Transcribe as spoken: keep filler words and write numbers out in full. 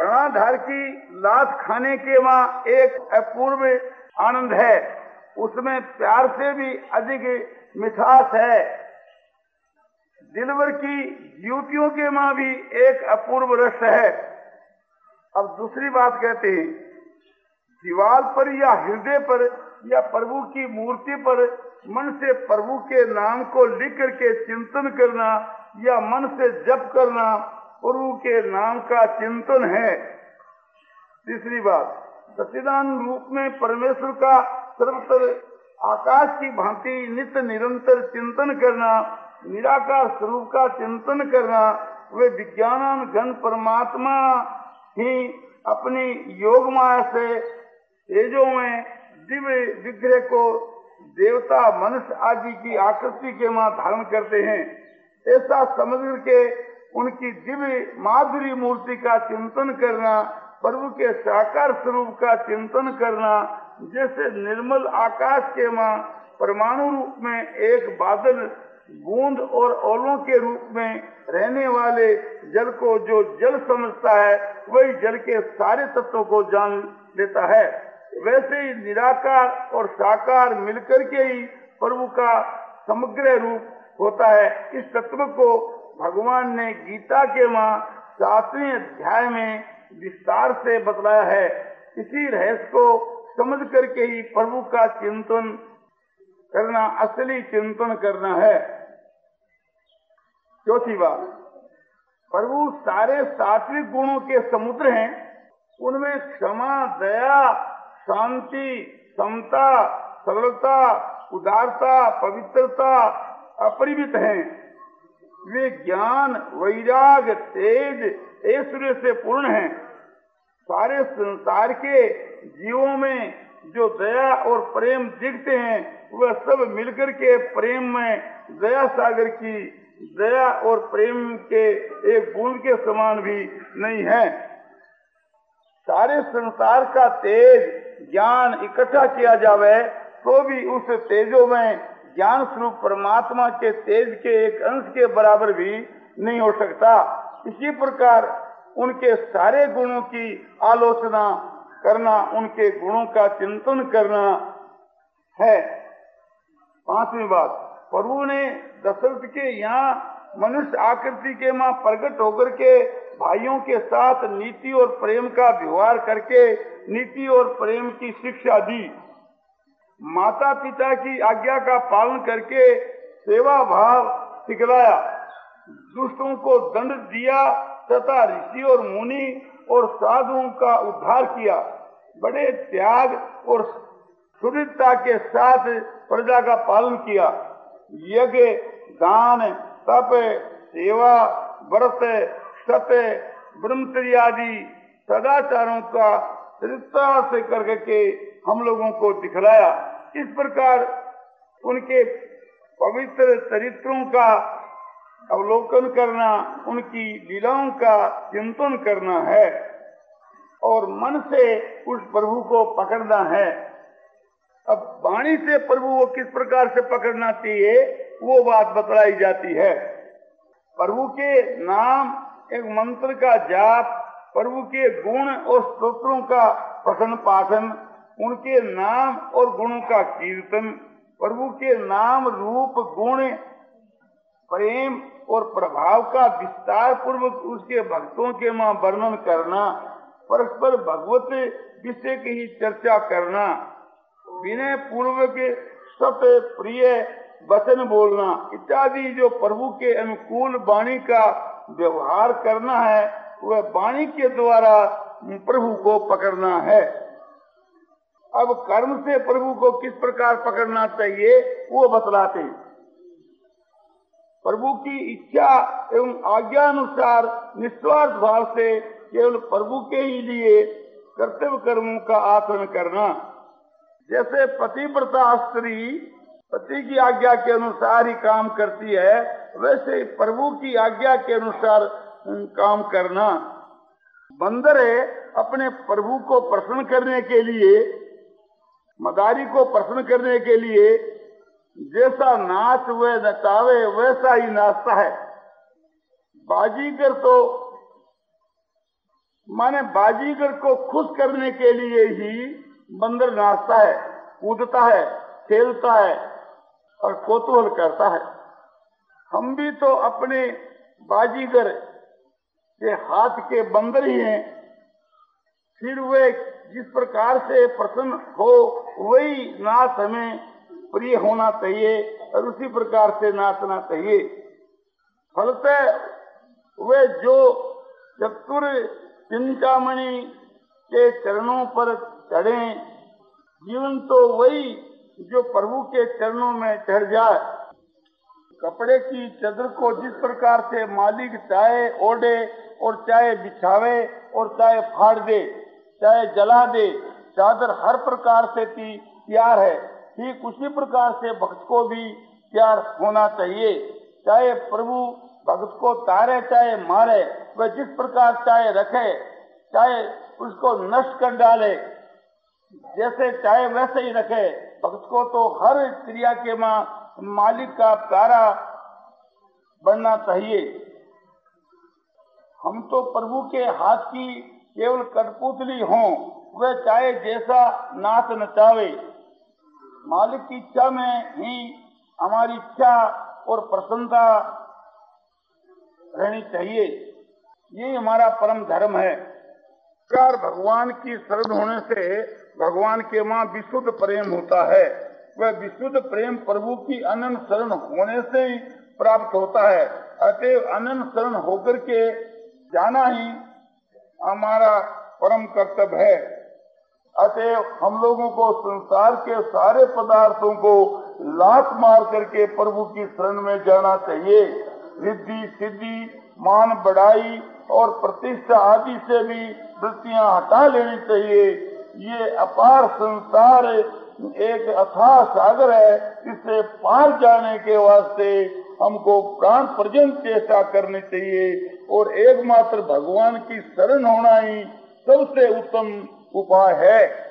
धनाधार की लात खाने के वहाँ एक अपूर्व आनंद है, उसमें प्यार से भी अधिक मिठास है। दिलवर की युवतियों के वहाँ भी एक अपूर्व रस है। अब दूसरी बात कहते हैं, दीवार पर या हृदय पर या प्रभु की मूर्ति पर मन से प्रभु के नाम को लिख करके चिंतन करना या मन से जप करना प्रभु के नाम का चिंतन है। तीसरी बात, सच्चिदानंद रूप में परमेश्वर का सर्वत्र आकाश की भांति नित्य निरंतर चिंतन करना, निराकार स्वरूप का चिंतन करना, वे विज्ञान घन परमात्मा ही अपनी योग माया से तेजों में दिव्य विग्रह को देवता मनुष्य आदि की आकृति के मां धारण करते हैं। ऐसा समझ के उनकी दिव्य माधुरी मूर्ति का चिंतन करना, प्रभु के साकार स्वरूप का चिंतन करना, जैसे निर्मल आकाश के मां परमाणु रूप में एक बादल बूंद और ओलों के रूप में रहने वाले जल को जो जल समझता है वही जल के सारे तत्वों को जान लेता है, वैसे ही निराकार और साकार मिलकर के ही प्रभु का समग्र रूप होता है। इस तत्व को भगवान ने गीता के मां सातवें अध्याय में विस्तार से बतलाया है। इसी रहस्य को समझ करके ही प्रभु का चिंतन करना असली चिंतन करना है। चौथी बात, प्रभु सारे सात्विक गुणों के समुद्र हैं, उनमें क्षमा, दया, शांति, समता, सरलता, उदारता, पवित्रता अपरिमित हैं। वे ज्ञान, वैराग, तेज, ऐश्वर्य से पूर्ण हैं। सारे संसार के जीवों में जो दया और प्रेम दिखते हैं वह सब मिलकर के प्रेम में दया सागर की दया और प्रेम के एक बूंद के समान भी नहीं है। सारे संसार का तेज ज्ञान इकट्ठा किया जावे तो भी उस तेजों में ज्ञान स्वरूप परमात्मा के तेज के एक अंश के बराबर भी नहीं हो सकता। इसी प्रकार उनके सारे गुणों की आलोचना करना, उनके गुणों का चिंतन करना है। पांचवी बात, प्रभु ने दशरथ के यहाँ मनुष्य आकृति के मां प्रकट होकर के भाइयों के साथ नीति और प्रेम का व्यवहार करके नीति और प्रेम की शिक्षा दी। माता पिता की आज्ञा का पालन करके सेवा भाव सिखलाया, दुष्टों को दंड दिया तथा ऋषि और मुनि और साधुओं का उद्धार किया। बड़े त्याग और सुदृढ़ता के साथ प्रजा का पालन किया। यज्ञ, दान, तप, सेवा, व्रत, सत्य, ब्रह्मचर्य आदि सदाचारों का दृढ़ता से करके हम लोगों को दिखलाया। इस प्रकार उनके पवित्र चरित्रों का अवलोकन करना, उनकी लीलाओं का चिंतन करना है और मन से उस प्रभु को पकड़ना है। अब वाणी से प्रभु को किस प्रकार से पकड़ना चाहिए वो बात बतलाई जाती है। प्रभु के नाम एक मंत्र का जाप, प्रभु के गुण और स्तोत्रों का पठन पाठन, उनके नाम और गुणों का कीर्तन, प्रभु के नाम रूप गुण प्रेम और प्रभाव का विस्तार पूर्वक उसके भक्तों के मां वर्णन करना, परस्पर भगवत विषय की ही चर्चा करना, विनय पूर्वक सत्य प्रिय वचन बोलना इत्यादि जो प्रभु के अनुकूल वाणी का व्यवहार करना है वह वाणी के द्वारा प्रभु को पकड़ना है। अब कर्म से प्रभु को किस प्रकार पकड़ना चाहिए वो बतलाते हैं। प्रभु की इच्छा एवं आज्ञा अनुसार निस्वार्थ भाव से केवल प्रभु के ही लिए कर्तव्य कर्मों का आचरण करना। जैसे पतिव्रता स्त्री पति की आज्ञा के अनुसार ही काम करती है, वैसे प्रभु की आज्ञा के अनुसार काम करना। बंदर अपने प्रभु को प्रसन्न करने के लिए, मदारी को प्रसन्न करने के लिए जैसा नाच वे नचावे वैसा ही नाचता है। बाजीगर तो माने बाजीगर को खुश करने के लिए ही बंदर नाचता है, कूदता है, खेलता है और कौतूहल करता है। हम भी तो अपने बाजीगर के हाथ के बंदर ही हैं। फिर वे जिस प्रकार से प्रसन्न हो वही नाच हमें प्रिय होना चाहिए और उसी प्रकार से नाचना चाहिए। फलतः वे जो चतुर चिंतामणि के चरणों पर चढ़े, जीवन तो वही जो प्रभु के चरणों में चढ़ जाए। कपड़े की चादर को जिस प्रकार से मालिक चाहे ओढ़े और चाहे बिछावे और चाहे फाड़ दे, चाहे जला दे, चादर हर प्रकार से तैयार है, ठीक उसी प्रकार से भक्त को भी तैयार होना चाहिए। चाहे प्रभु भक्त को तारे चाहे मारे, वह जिस प्रकार चाहे रखे, चाहे उसको नष्ट कर डाले, जैसे चाहे वैसे ही रखे। भक्त को तो हर क्रिया के मां मालिक का प्यारा बनना चाहिए। हम तो प्रभु के हाथ की केवल कठपुतली हों, वह चाहे जैसा नाच नचावे, मालिक की इच्छा में ही हमारी इच्छा और प्रसन्नता रहनी चाहिए। ये हमारा परम धर्म है। प्यार भगवान की शरण होने से भगवान के मां विशुद्ध प्रेम होता है। वह विशुद्ध प्रेम प्रभु की अनंत शरण होने से ही प्राप्त होता है। अतएव अनंत शरण होकर के जाना ही हमारा परम कर्तव्य है। अतएव हम लोगों को संसार के सारे पदार्थों को लात मार करके प्रभु की शरण में जाना चाहिए। रिद्धि सिद्धि मान बढ़ाई और प्रतिष्ठा आदि से भी वृत्तियां हटा लेनी चाहिए। ये अपार संसार एक अथाह सागर है, इससे पार जाने के वास्ते हमको प्राण पर्यंत चेष्टा करनी चाहिए और एकमात्र भगवान की शरण होना ही सबसे उत्तम उपाय है।